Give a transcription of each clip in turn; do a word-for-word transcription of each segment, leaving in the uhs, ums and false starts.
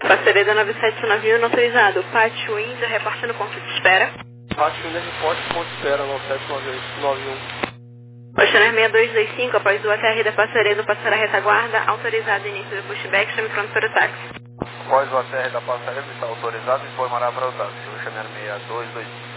Passaredo nove sete nove um, autorizado. Pátio Windsor, reporte no ponto de espera. Pátio Windsor, reporte no ponto de espera, nove sete nove um. Oceanar seis dois dois cinco, após o A T R da Passaredo passar a retaguarda, autorizado início do pushback, chame pronto para o táxi. Após o A T R da Passaredo está autorizado, informará para o táxi. Oceanar seis dois dois cinco.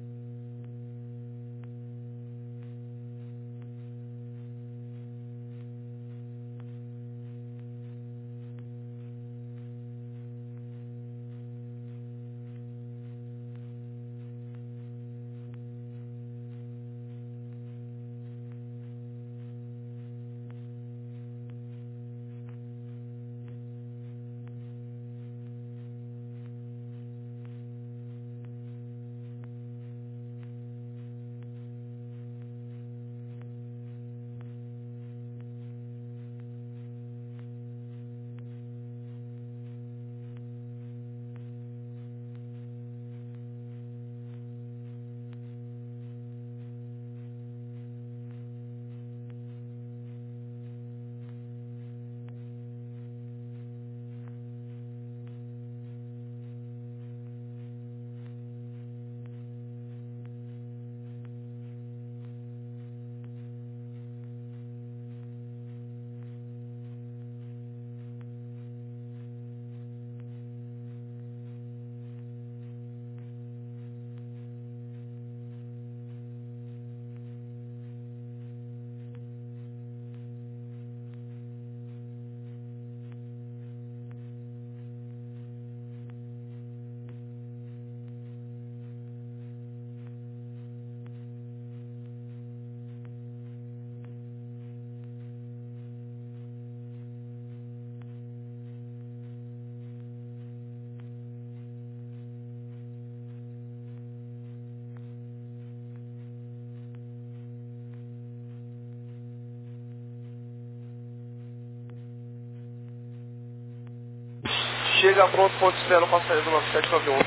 Chega pronto, ponto de espera, passaredo nove sete nove um.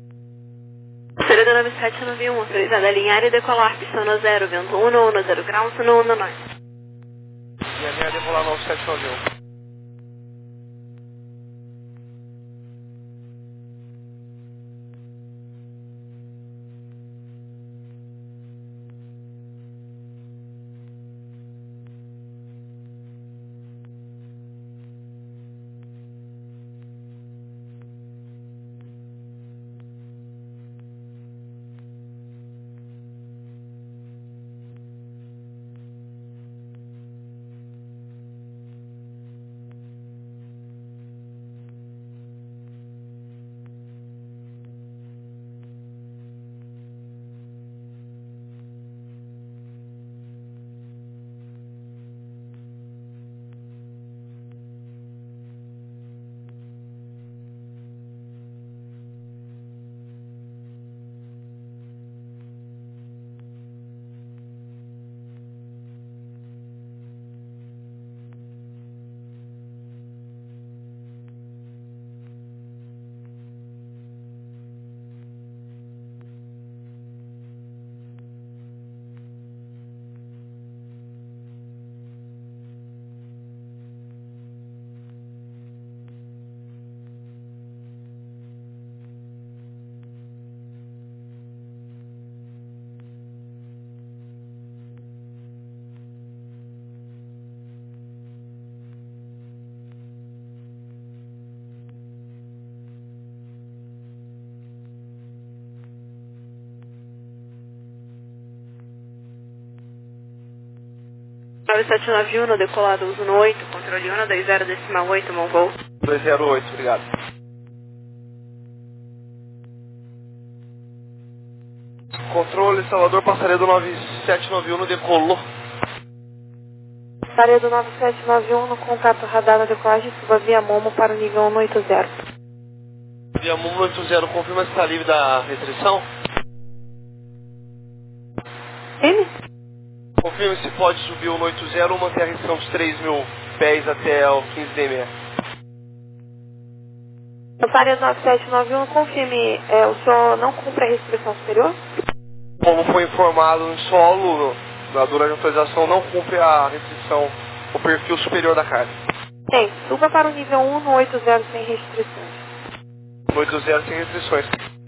Passaredo nove sete nove um, autorizado a alinhar e decolar, pista no zero, vento um, um, zero graus, no um, nove. E a linha decolar nove sete nove um. nove sete nove um, no decolado uso no oito, controle um, dois zero decimal oito, bom voo. dois zero oito, obrigado. Controle Salvador, passaredo nove sete nove um, no decolou. Passaredo nove sete nove um, no contato radar na decolagem, suba via Momo para o nível um oito zero. Via Momo oito zero, confirma se está livre da restrição? Sim? Confirme se pode subir o oito zero ou manter a restrição de três mil pés até o quinze D M E. Passaredo nove sete nove um, confirme, é, o senhor não cumpre a restrição superior? Como foi informado no solo, na durante a atualização, não cumpre a restrição, o perfil superior da carga. Tem, suba para o nível um no oito zero sem restrições. oito zero sem restrições.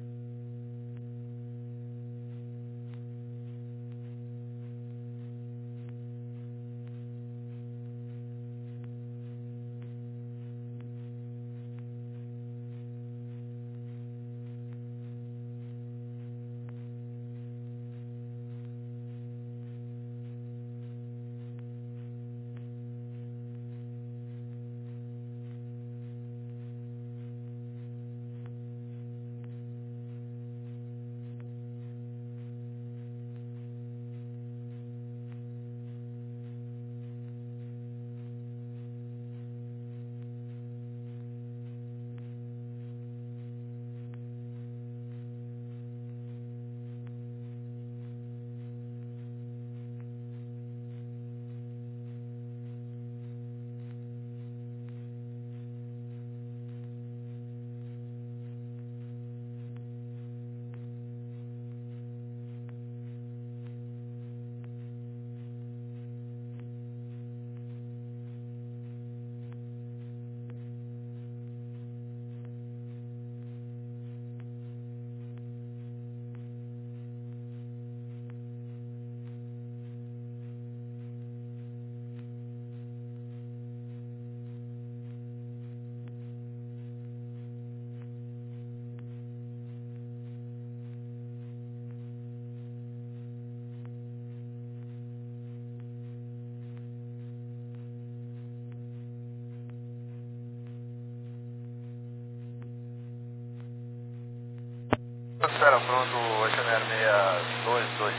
Espera, pronto, oito zero seis dois dois.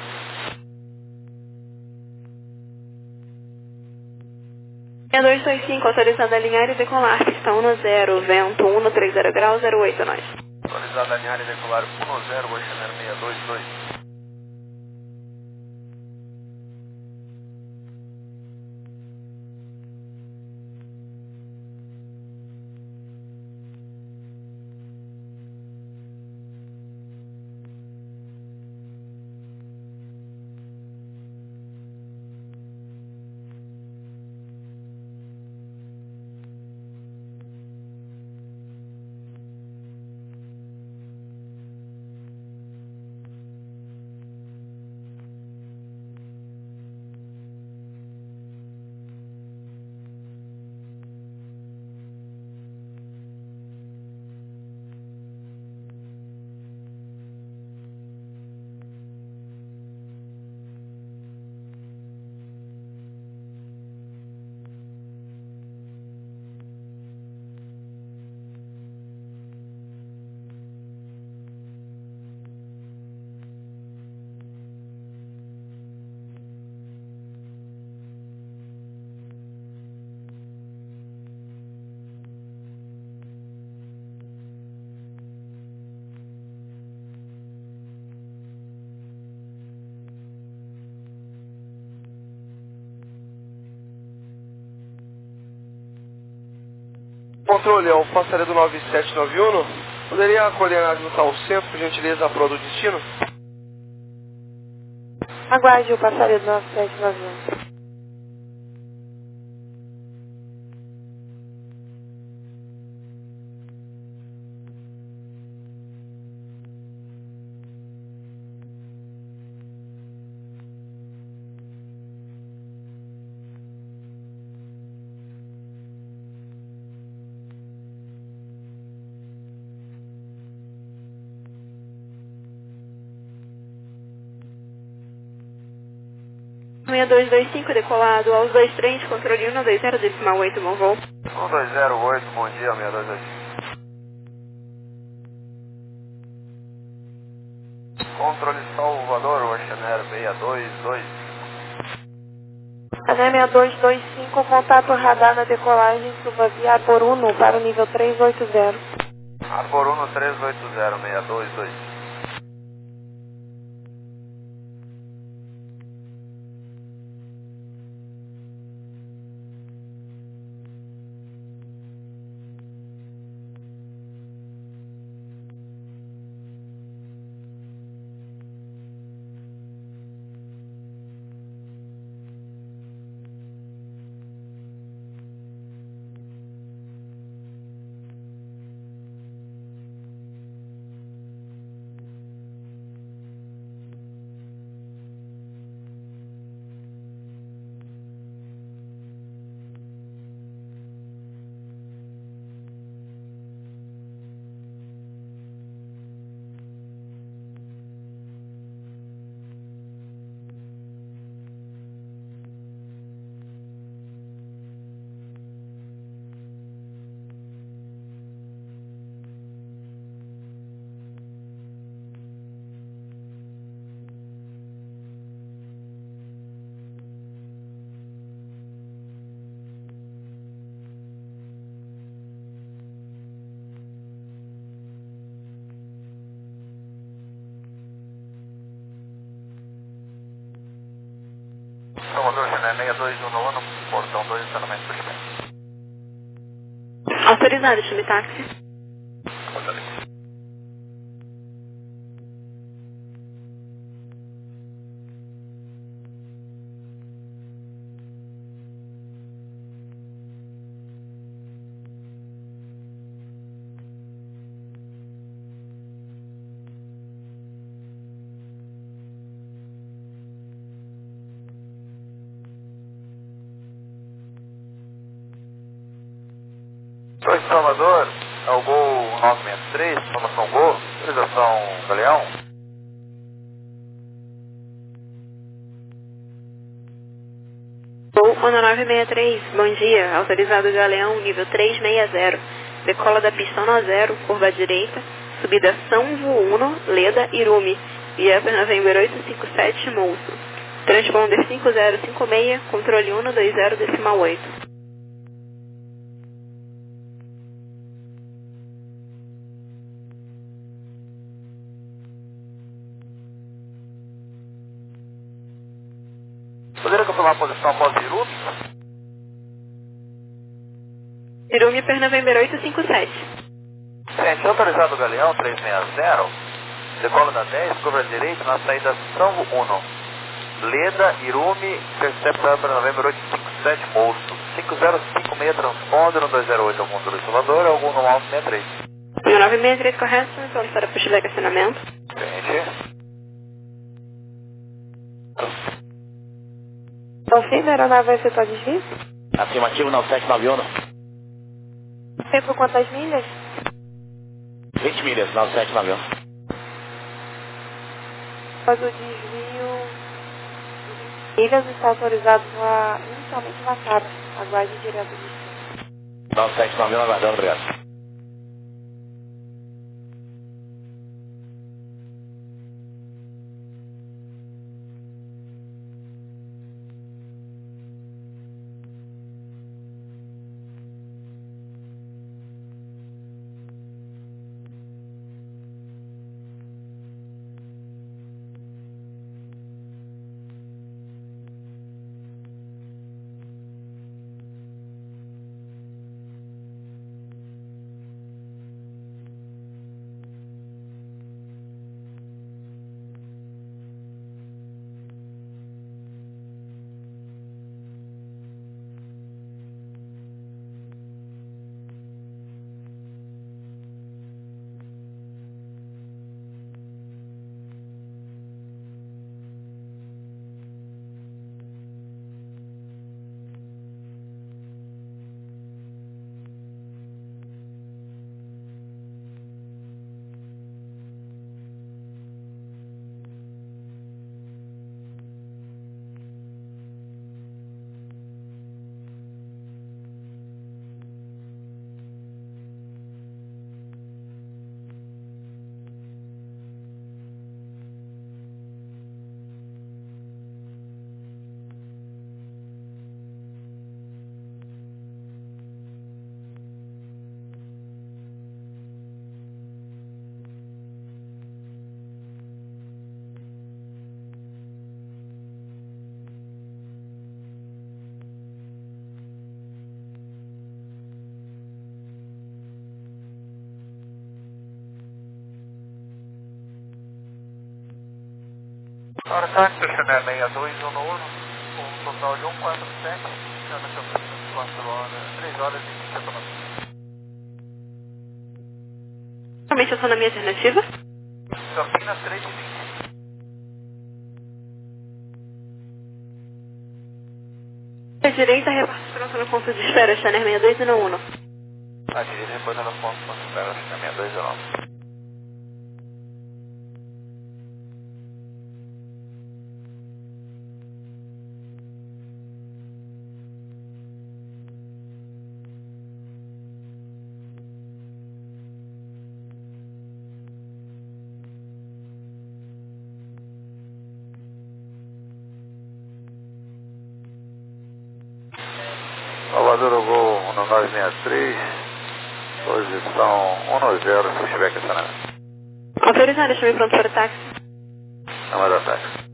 seis dois dois cinco, autorizado a alinhar e decolar, pista um zero, vento um três zero graus, zero oito nós. Autorizado a alinhar e decolar um zero, oito zero seis dois dois. Controle, é o passaredo nove sete nove um. Poderia coordenar junto ao centro, por gentileza, a prol do destino? Aguarde o passaredo nove sete nove um. seis dois dois cinco, decolado aos dois trens, controle um dois zero, decimal oito, bom voo. um dois zero oito, bom dia, seis dois dois cinco. Controle Salvador, Oceanair seis dois dois. A seis dois dois cinco, contato radar na decolagem, suba via Arbor um para o nível três oito zero. Arbor um três oito zero, seis dois dois. Autorizado, chame táxi. Sou de Salvador, é o Gol nove seis três, formação Gol, autorização Galeão. Gol um nove seis três, bom dia, autorizado Galeão, nível trezentos e sessenta. Decola da pista um zero, curva à direita, subida São Vuno, Leda, Irume, via November oito cinco sete, Moço. Transponder cinco zero cinco seis, controle um dois zero decimal oito. Poderia confirmar a posição após Irume? Irume per November oito cinco sete. Gente, autorizado Galeão trezentos e sessenta, decola da dez, curva à direita, na saída São Vuno, Leda, Irume, interceptado para November oito cinco sete, Moço. cinco zero cinco seis, transponder um dois zero oito, algum do Salvador, algum no nove seis três. um nove seis três, correto, vamos para a pista de estacionamento. Gente. Confirma, a aeronave vai efetuar desvio? Afirmativo, nove sete nove um. Sei por quantas milhas? vinte milhas, nove sete nove um. Após o desvio, milhas está autorizado a, inicialmente na cara. Aguarde direto do destino. nove sete nove um, aguardando, obrigado. Hora táxi, Chanel seis dois um um, com um total de cento e quarenta e sete, chama seu quatro horas, três horas e vinte minutos. Realmente eu sou na minha alternativa? Campinas três e vinte. A direita, reparte pronto no ponto de espera, Chanel seis dois um um. A direita depois no ponto de espera, Chanel seis dois um um. Salvador Gol um nove seis três, posição um zero, se estiver aqui estacionamento. Autorizado, chame pronto para o táxi. Não é da táxi.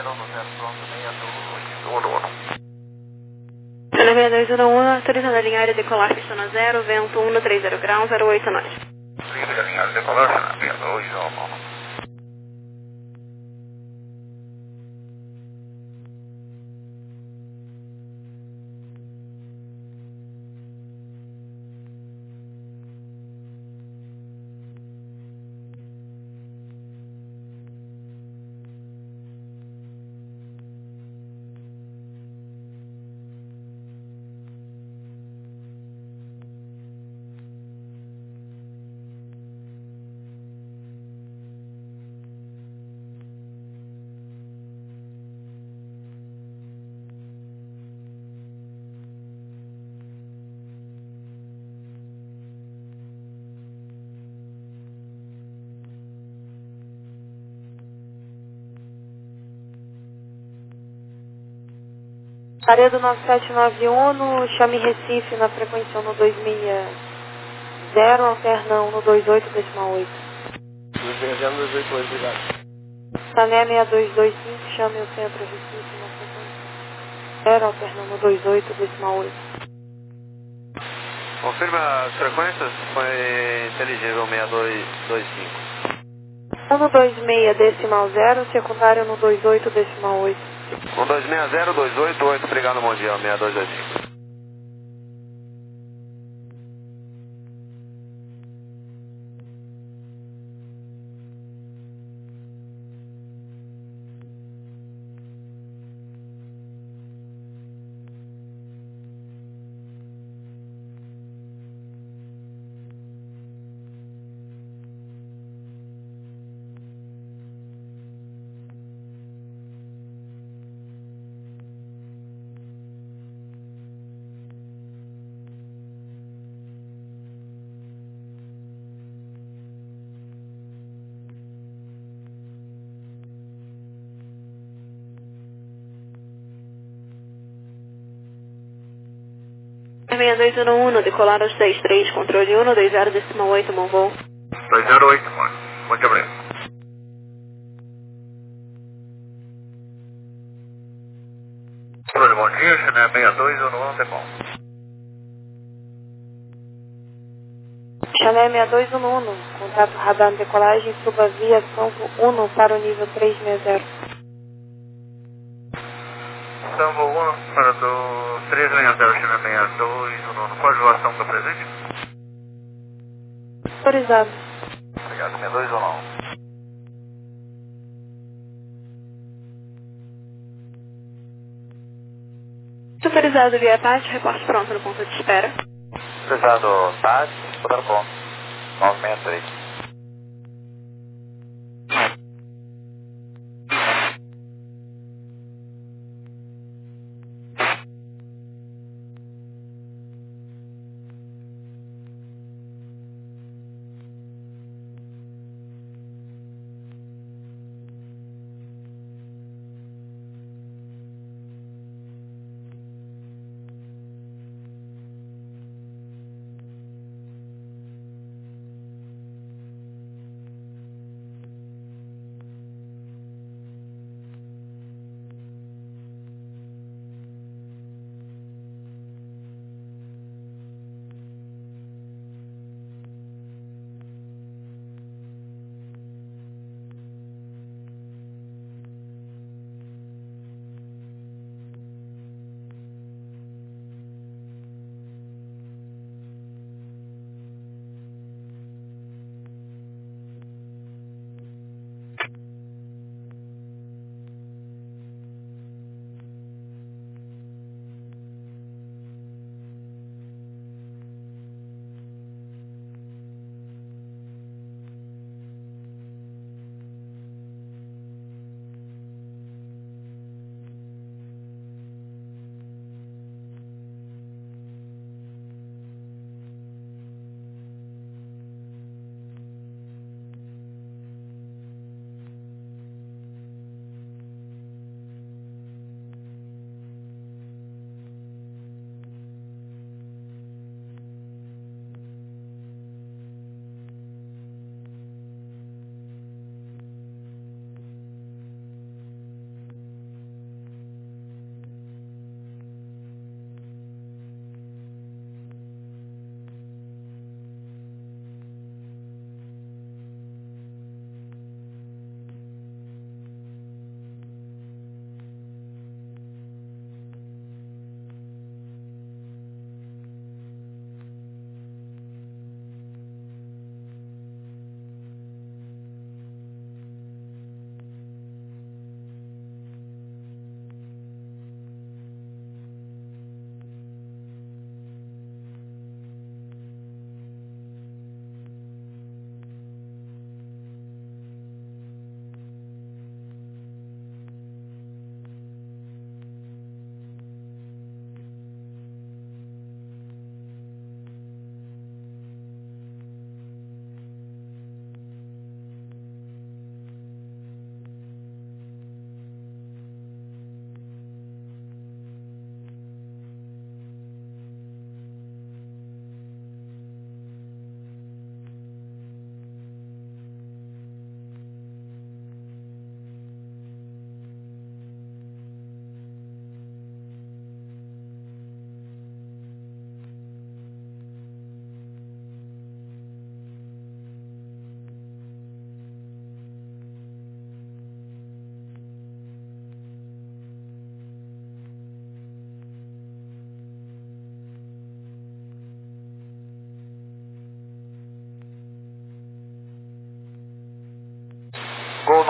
zero no zero pronto, seis dois um um. Channel seis dois um um, autorizando a linha aérea decolar pistona zero, vento um três zero graus, zero oito nós. Livre a linha aérea decolar, seis dois um um. Laredo nove sete nove um, no chame Recife, na frequência no dois seis zero, alternão no dois oito decimal oito. dois seis zero, dois oito oito, obrigado. Sané seis dois dois cinco, chame o centro Recife, na frequência zero, alternão no dois oito decimal oito. Confirma as frequências, foi inteligível seis dois dois cinco. um no dois seis decimal zero, secundário no dois oito decimal oito. um dois seis zero dois oito oito, obrigado Mundial, seis dois dois cinco. seis dois um um, decolar aos seis três, controle um dois zero decimal oito, bom voo. dois zero oito, mano. Muito obrigado. Bom dia, Channel seis dois um um, é bom. Channel seis dois um um, contato radar de decolagem, suba via Sanvo um para o nível três seis zero. Sanvo um para do três seis zero, Channel seis dois um um. Qual a voação está presente? Autorizado. Obrigado, seis dois um um. Autorizado via Tati, reporte pronto no ponto de espera. Autorizado Tati, para o ponto. nove seis três.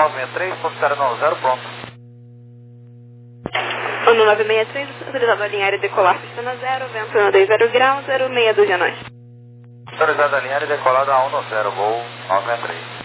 nove seis três, considera nove zero, pronto. Ano nove seis três, autorizado a alinhar e decolar, pista na zero, vento um dois zero graus, zero seis dois a nós. Autorizado a alinhar e decolar da um zero, voo nove seis três.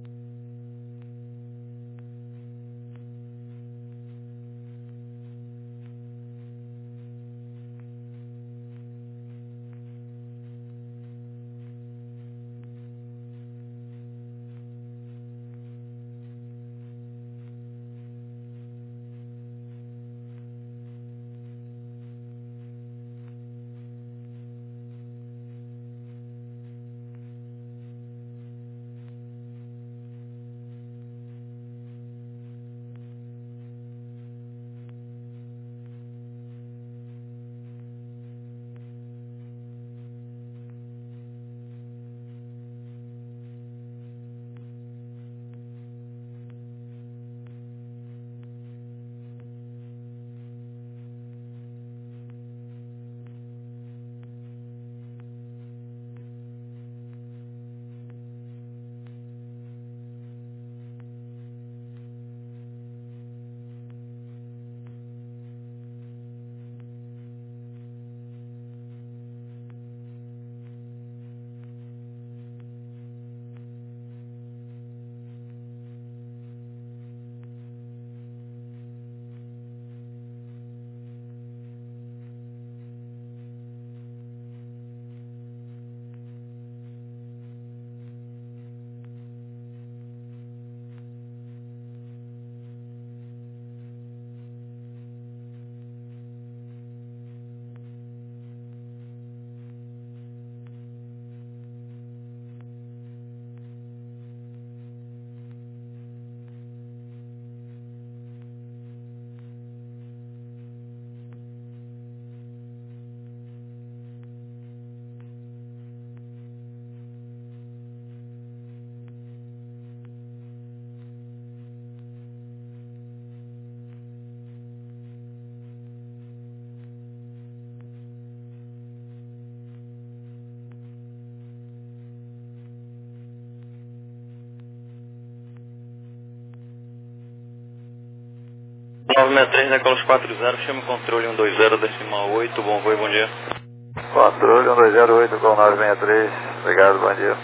nove seis três, Nicolas quatro zero, chama o controle um dois zero, decimal oito, bom voo e bom dia. Controle um dois zero oito com nove seis três, obrigado, bom dia.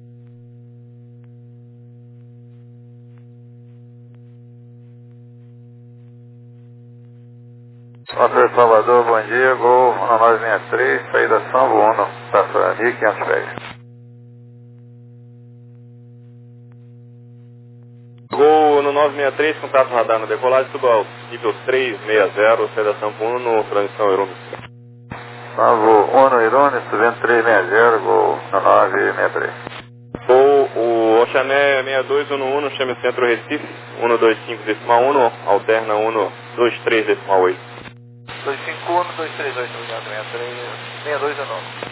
Controle Salvador, bom dia, Gol nove seis três, saída São Bruno, para mil e quinhentos pés. Gol no nove seis três, contato radar no decolagem, tudo alto. Nível três seis zero, sedação por um, transição Irumi. Salvo Uno Irune, subindo três seis zero, Gol no nove seis três. Gol, o Oxané seis dois um um, chame Centro Recife, um dois cinco decimal um, alterna um dois três decimal oito. dois cinco um, dois três oito, obrigado, seis três, seis dois um nove.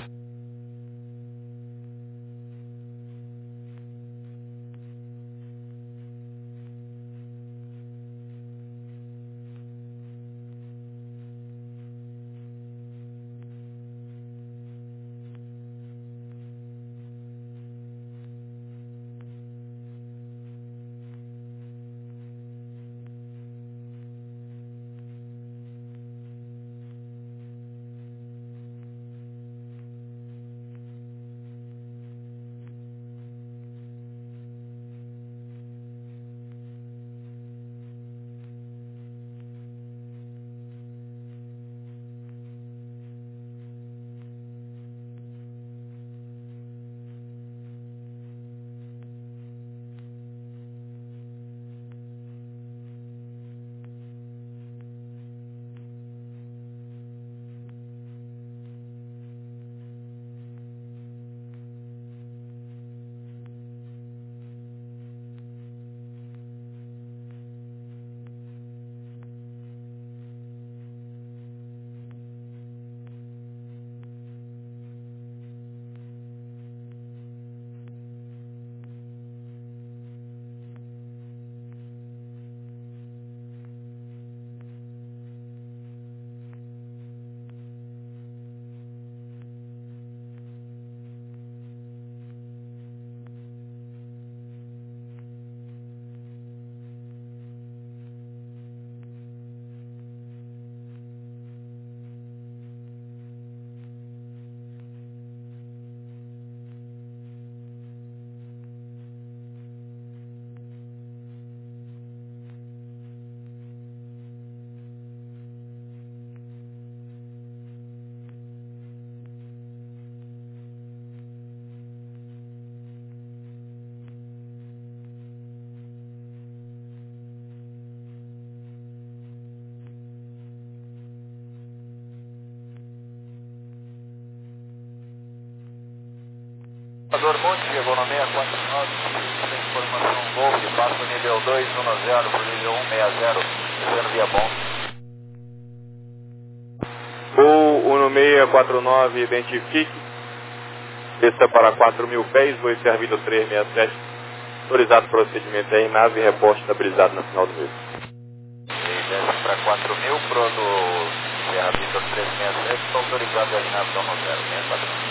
no seis quatro nove, tem informação Golf, passa o nível dois um zero para o nível um seis zero, descendo via bom. Voo um seis quatro nove, identifique. Desça para quatro mil pés, voo servido três seis sete. Autorizado procedimento aí, nave e reposte estabilizado no final do mês. E desce para quatro mil, pro do Serra Vitor três seis sete, está autorizado a alinhação no zero seis quatro nove.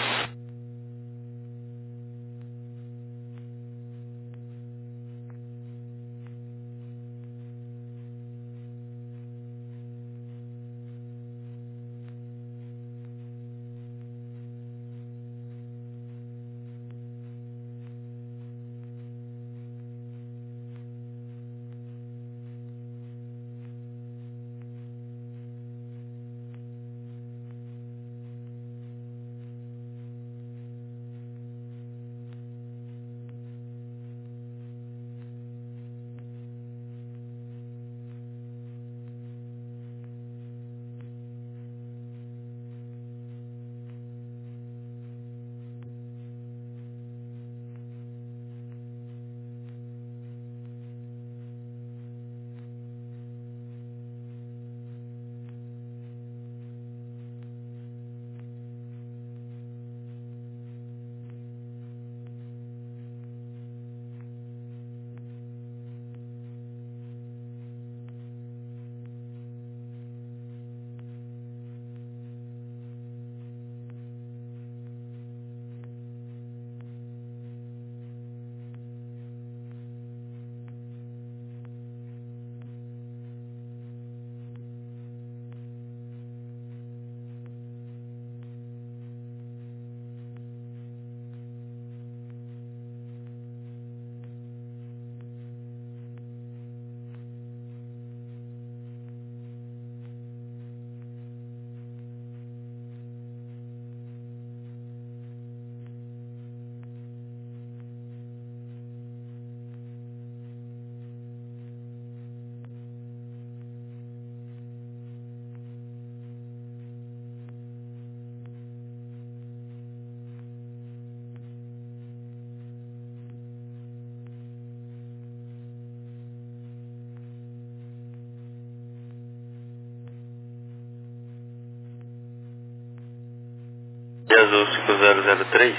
Azul cinco zero zero três,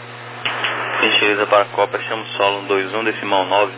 gentileza para a Copa, chamo solo um dois um, decimal nove.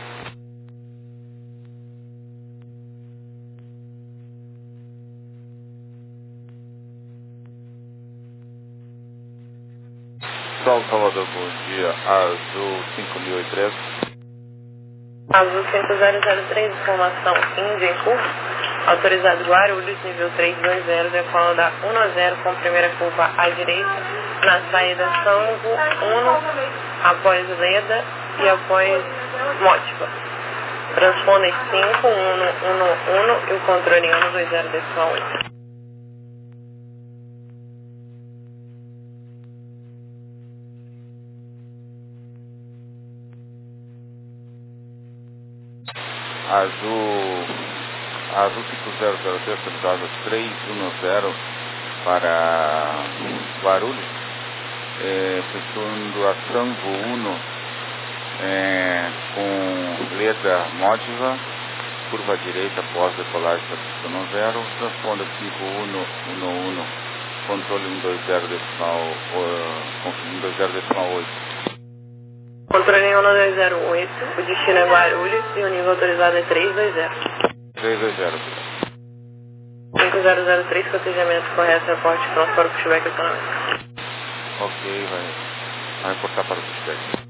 Sol Salvador, bom dia, Azul cinco mil e três. Azul cinco zero zero três, informação Índia em curso. Autorizado Guarulhos, nível três dois zero, decola da um zero com primeira curva à direita, na saída Sango um, após Leda e após Mótiva. Transponder cinco um um um e o controle ano dois zero decimal oito. Azul, Azul cinco zero zero três, autorizado três um zero para Guarulhos, é, efetuando a Sanvo um é, com Leda Módiva, curva direita após decolagem da pista um zero, transponder cinco um um um, controle um dois zero decimal, uh, um dois zero decimal oito. Controle um dois zero oito, o destino é Guarulhos e o nível autorizado é três dois zero. três dois zero. cinco zero zero três, cotejamento correto, reporte pronto para o pushback econômico. Ok, vai, vai reportar para o pushback.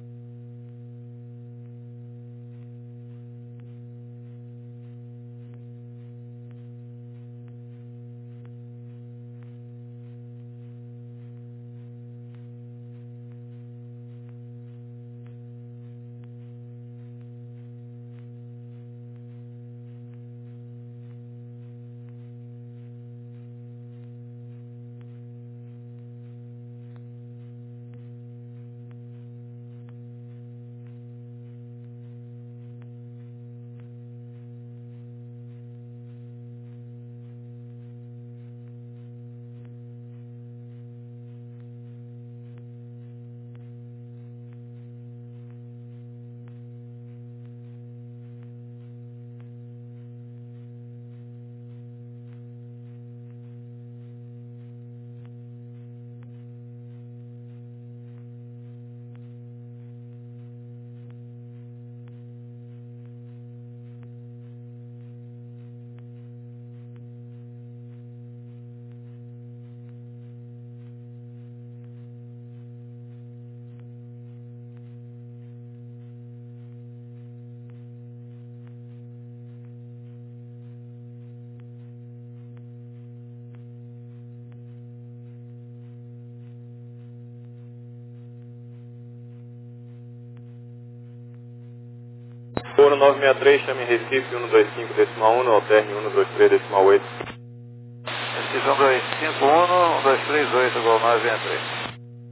Foro nove seis três, chame Recife cento e vinte e cinco decimal um, alterne cento e vinte e três decimal oito. Recife cento e vinte e cinco, um, cento e vinte e três, oito, igual nove seis três.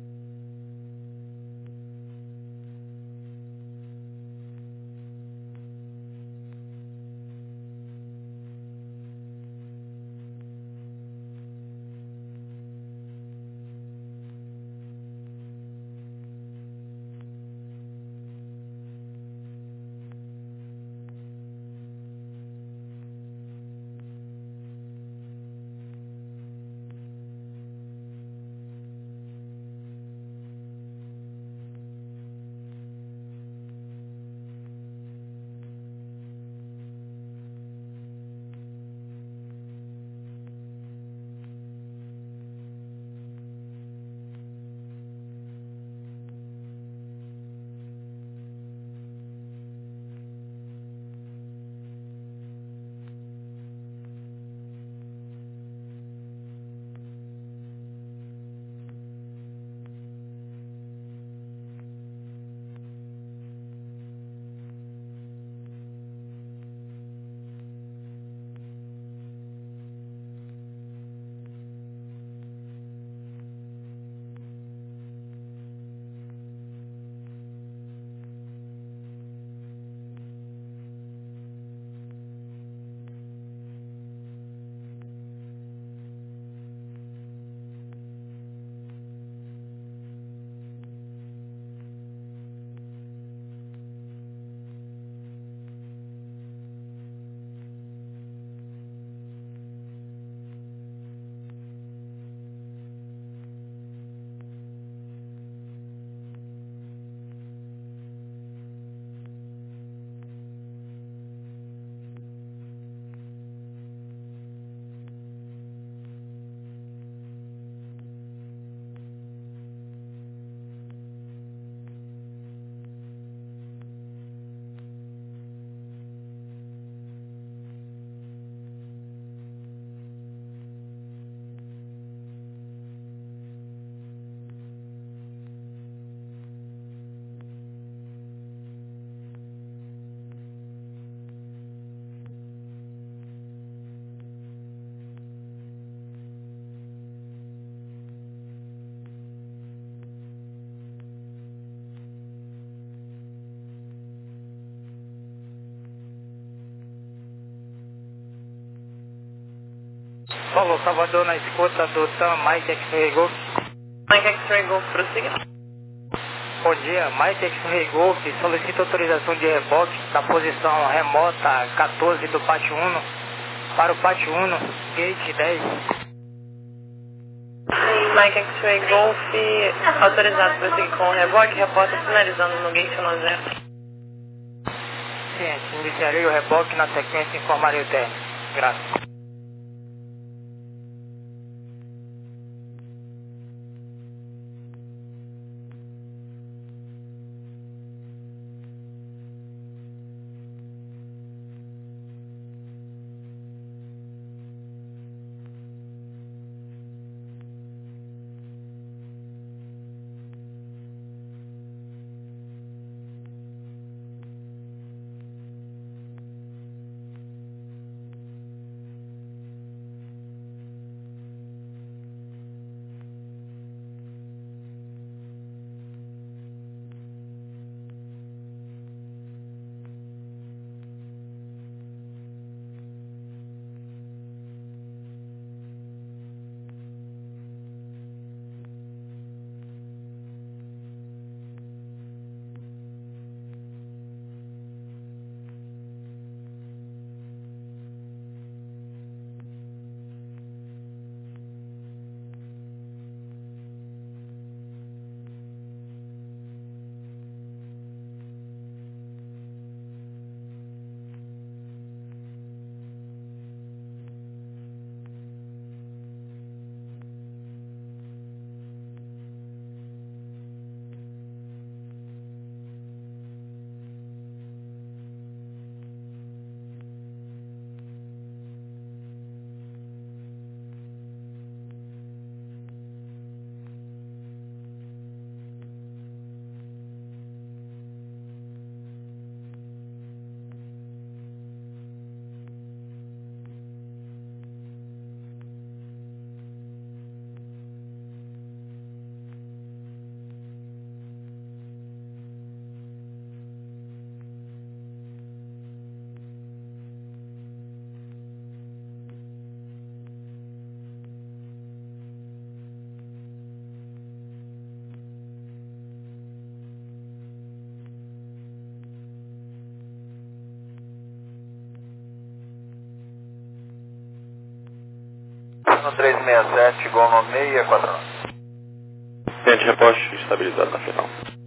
Paulo, Salvador na escuta do TAM Mike X-Ray Golf. Mike X-Ray Golf, prossiga. Bom dia, Mike X-Ray Golf solicita autorização de reboque da posição remota quatorze do pátio um para o pátio um, gate dez. Mike X-Ray Golf, autorizado para seguir com o reboque, repórter finalizando no gate dez. Ciente, iniciarei o reboque, na sequência informarei o término. Graças. no três seis sete, igual no seis quatro nove. Cliente reposte estabilizado na final.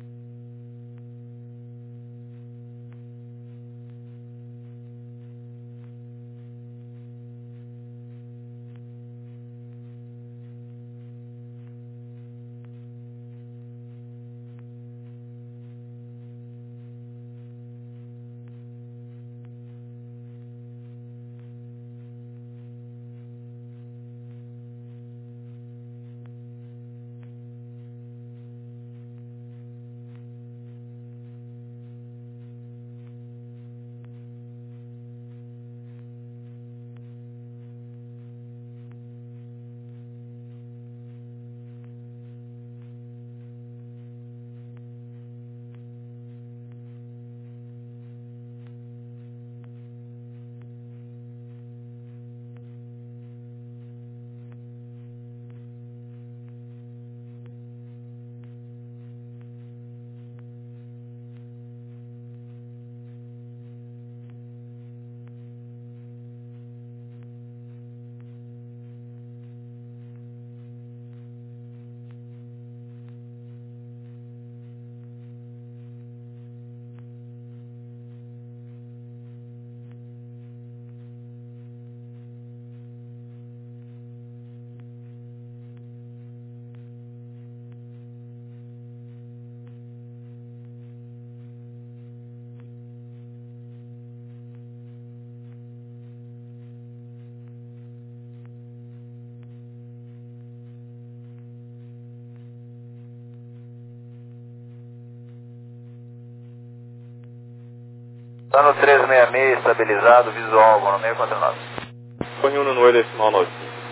Tá no três seis seis, estabilizado, visual, igual no seis quatro nove. Corre um no oito decimal nove.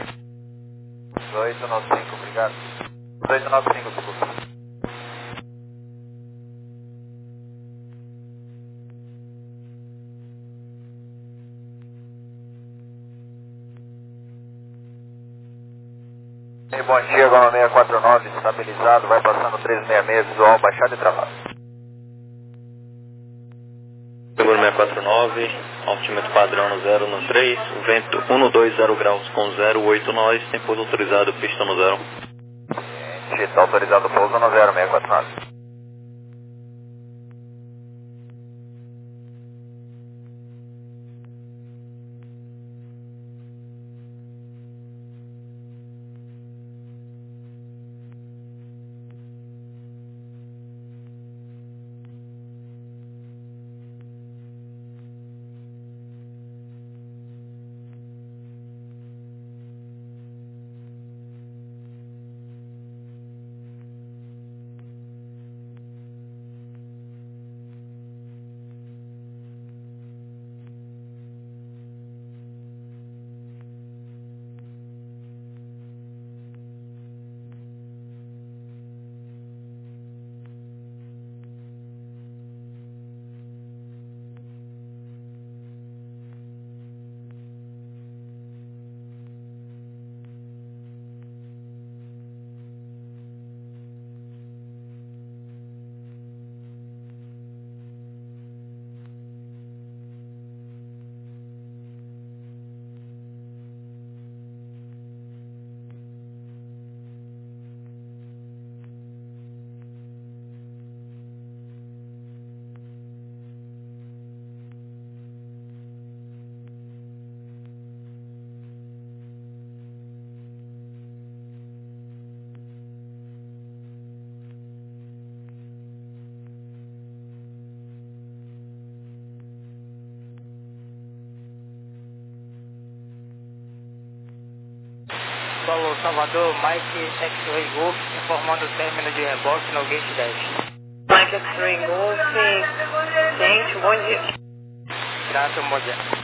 oito nove cinco, obrigado. oito nove cinco, desculpa. E bom dia, igual no seis quatro nove, estabilizado, vai passando três seis seis, visual, baixado e travado. Seguro seis quatro nove, altímetro padrão no zero no três, vento cento e vinte graus com zero oito nós, tem pouso autorizado, pista no zero. Está autorizado o pouso no zero seis quatro nove. Solo Salvador, Mike X-Ray Golf, informando o término de reboque no gate dez. Mike X-Ray Golf, gente, bom dia. Graças, bom dia.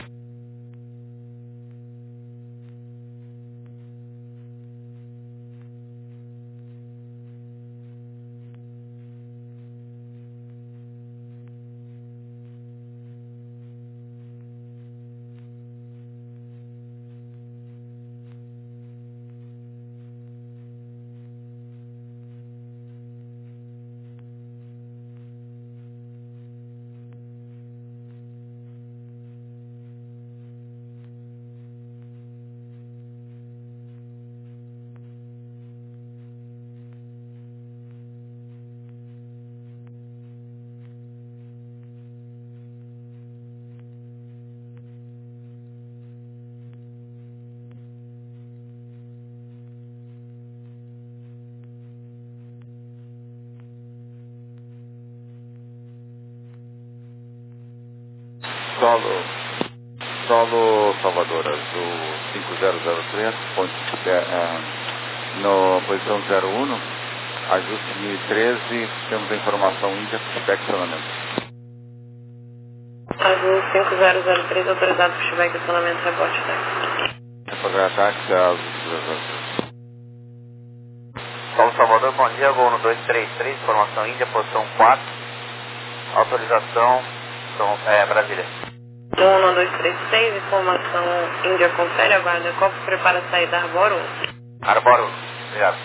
Solo, solo Salvador, Azul cinco zero zero três, ponto, é, no posição zero um, ajuste mil e treze, temos a informação Índia, pushback acionamento. Azul cinco zero zero três, autorizado pushback acionamento, rebote táxi. Repagar táxi, Azul cinco zero zero três. Paulo Salvador, bom dia, Gol no dois três três, informação Índia, posição quatro, autorização São, é, Brasília. um no dois três três, informação Índia, confere, aguarda, copo, prepara a saída, Arboro um. Arboro um, obrigado.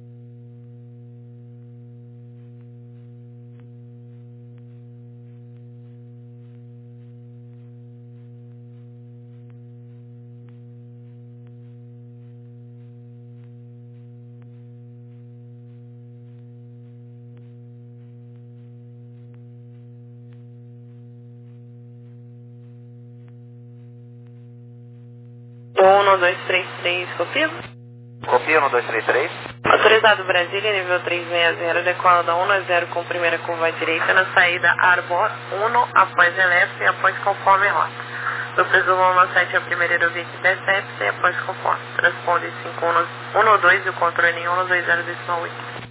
um no dois três três, copia? Copia no dois três três. Autorizado Brasília, nível trezentos e sessenta, decola da um a zero com primeira curva à direita na saída Arbor um, após elétrico e após conforme rota. Do presumo um sete a primeira aerovia intercepta e após conforme. Transponder cinco um no dois e o controle em um no dois zero oito.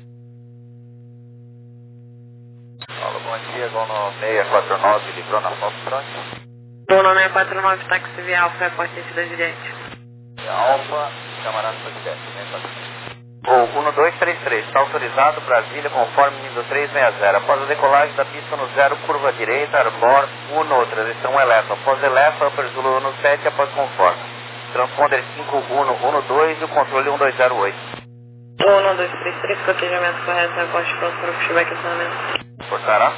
Paulo, bom dia, Gol no seis quatro nove, livrou na foto front. um no seis quatro nove, táxi via Alfa, após sentido direito. Alfa, camarada Podcast, Gol um dois três três, está autorizado, Brasília, conforme nível trezentos e sessenta. Após a decolagem da pista no zero, curva direita, Arbor um, transição Elefa. Após Elefa, Upper Zulu no sete, após conforme. Transponder cinco um um dois e o controle um dois zero oito. um no dois três três, cotejamento correto, aposto pronto para o pushback acionamento. Portará.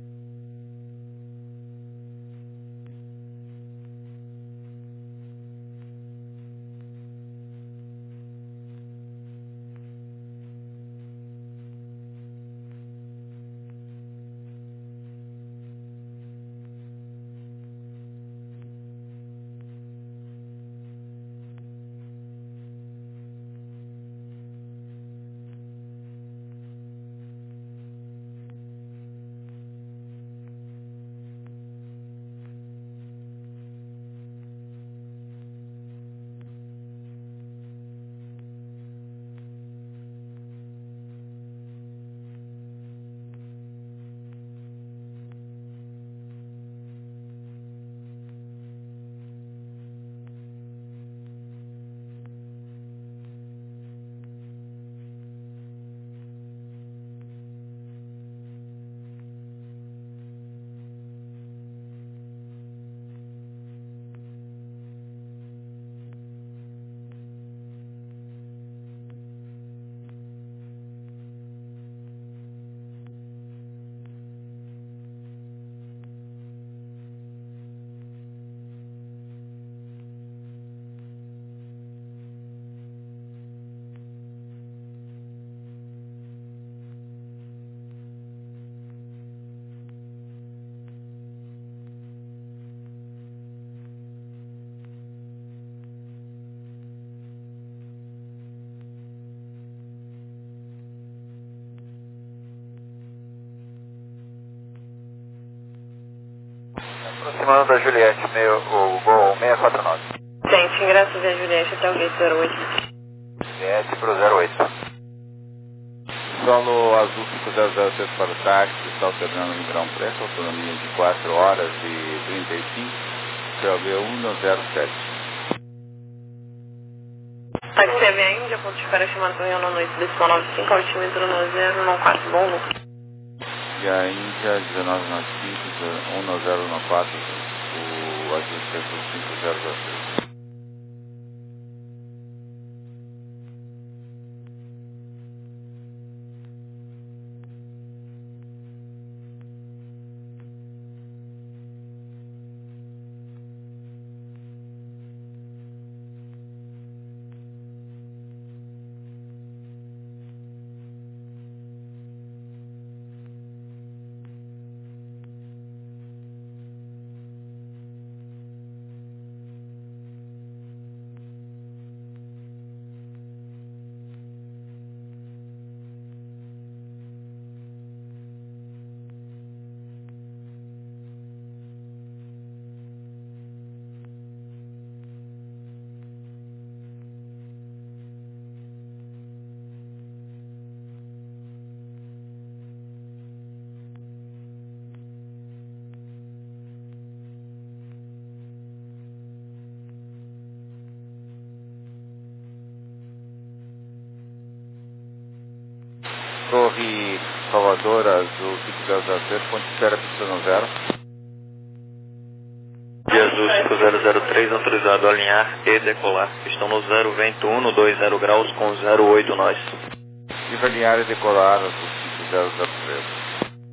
Aproximando da Juliette, meio, o Gol seis quatro nove. Gente, ingresso via Juliette até o gate zero oito. Juliette pro zero oito. Solo Azul cinco zero zero três para o táxi, está alternando em Grão Preto, autonomia de quatro horas e trinta e cinco, C O B um zero sete. Táxi C V A Índia, ponto de espera chamado para reunião noite, decisão noventa e cinco, altímetro no zero, não quatro, bom lucro. E a Índia dezenove noventa e cinco, um zero quatro, o ajuste Azul cinco zero zero três. Torre Salvador, Azul cinco zero zero três, ponte espera, pista no zero. E Azul cinco zero zero três, autorizado a alinhar e decolar. Estão no zero, vento um dois zero graus com zero oito nós. Viva alinhar e decolar, Azul cinco zero zero três.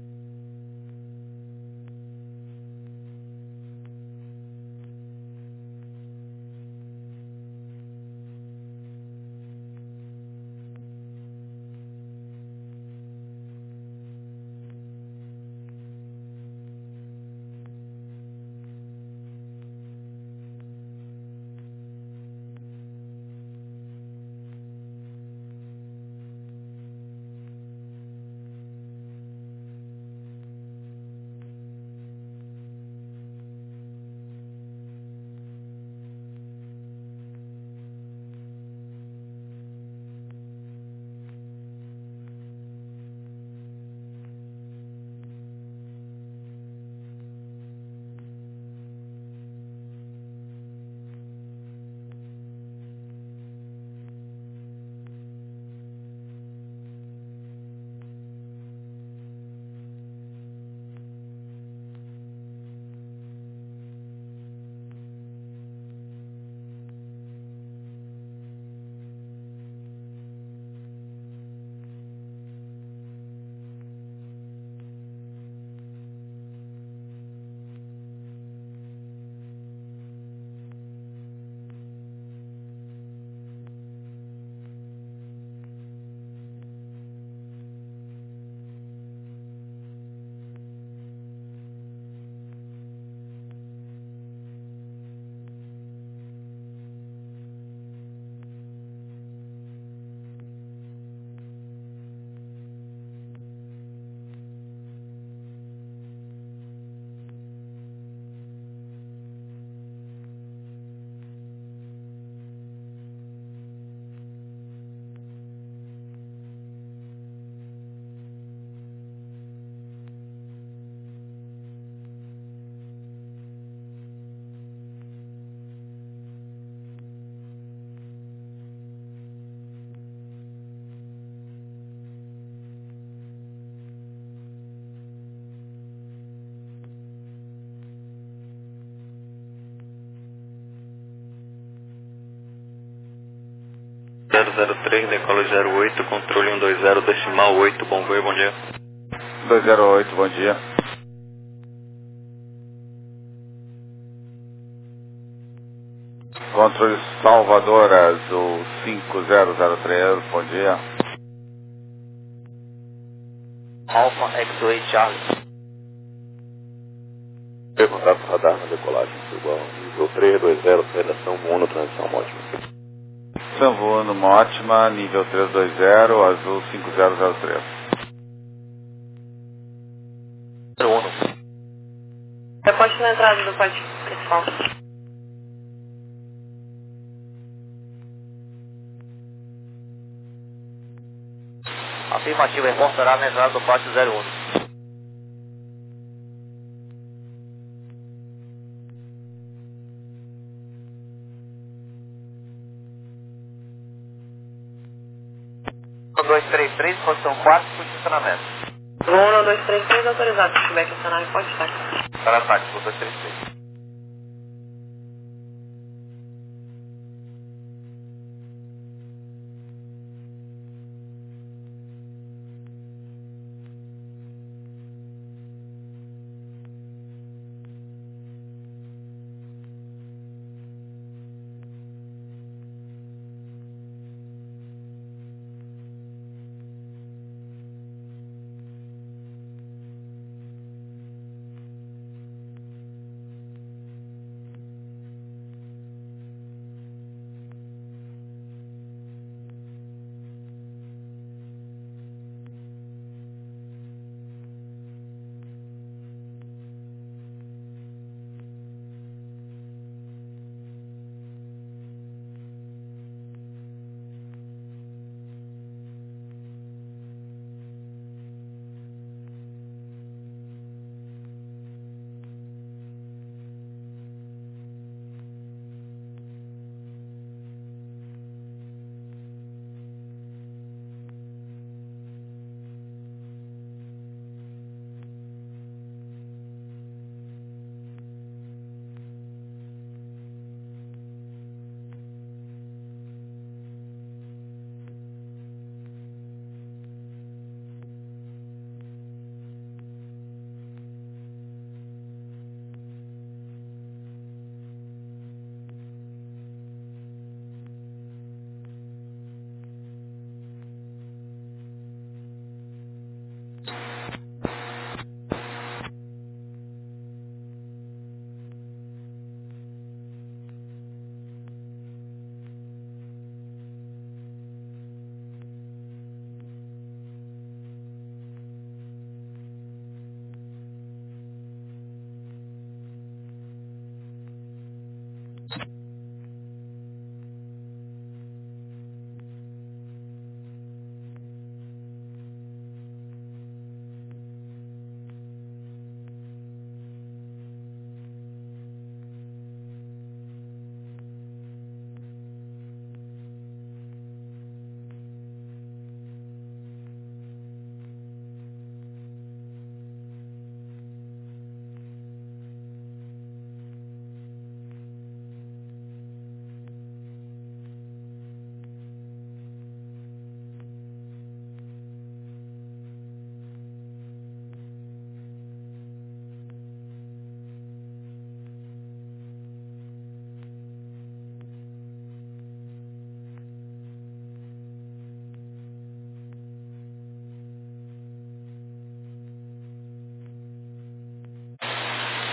zero zero três, decola zero oito, controle um dois zero, decimal oito, bom voo, bom dia. dois zero oito, bom dia. Controle Salvador, Azul cinco zero zero três, bom dia. Alpha X-Ray Charlie. Contato radar na decolagem, igual nível três dois zero, aceleração uno, transição ótima. Sanvono Mótima, nível três dois zero, Azul cinco zero zero três. Reporte na entrada do pátio principal. Afirmativo, reportará na entrada do pátio zero um. dois três três, posição quatro, posicionamento. um dois três três, autorizado. Se tiver que acionar, pode estar. Para ataque, dois três três.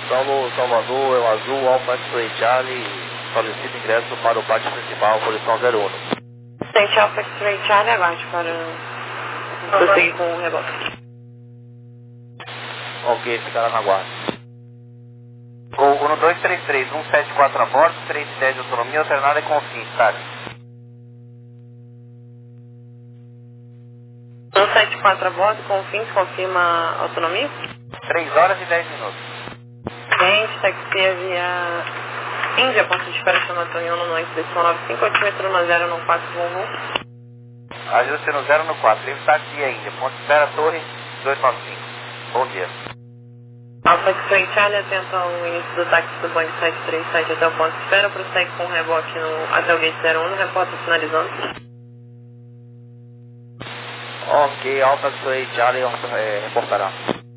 Saulo Salvador, é o azul, Alfa X-Ray Charlie, solicita ingresso para o pátio principal, posição zero um. Sente Alfa X-Ray Charlie, aguarde para prosseguir com o reboque. Ok, ficará na guarda. Gol um dois três três, um sete quatro a bordo, três dez de autonomia, alternada e com fim, táxi. um sete quatro a bordo, com fim, confirma a autonomia? três horas e dez minutos. Gente, taxia via Índia, ponto de espera chama Tonhono no X D nove cinco, altímetro no zero no quatro, voo. Ajuste no zero no quatro, livre táxi Índia, ponto de espera Torre dois nove cinco. Bom dia. Alfa X-Ray Charlie, atento ao início do táxi do Boeing sete três sete até o ponto de espera, prossegue com o reboque no, até o gate zero um, reporta finalizando. Ok, Alfa X-Ray Charlie, é, reportará.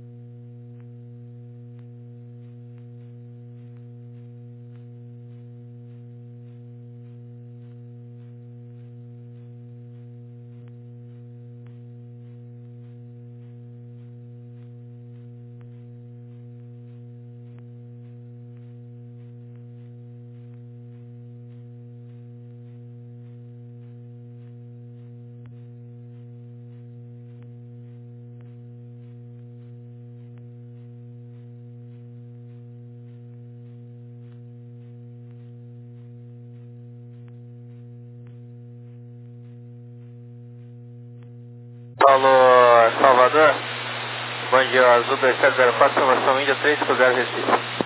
Paulo Salvador, bom dia, Azul dois sete zero quatro, salvação Índia três cinco zero Recife.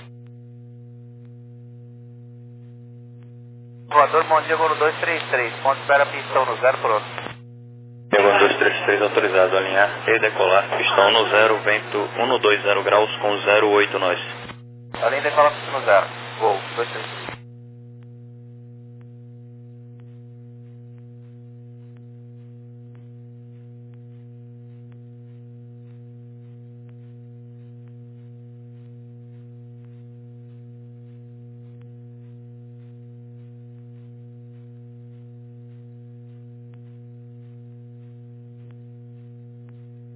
Salvador, bom dia, voo dois três três, ponto espera pistão no zero, pronto. Voo dois três três autorizado, alinhar e decolar, pistão no zero, vento um dois zero graus com zero oito nós. Além decolar pistão no zero, voo dois três três.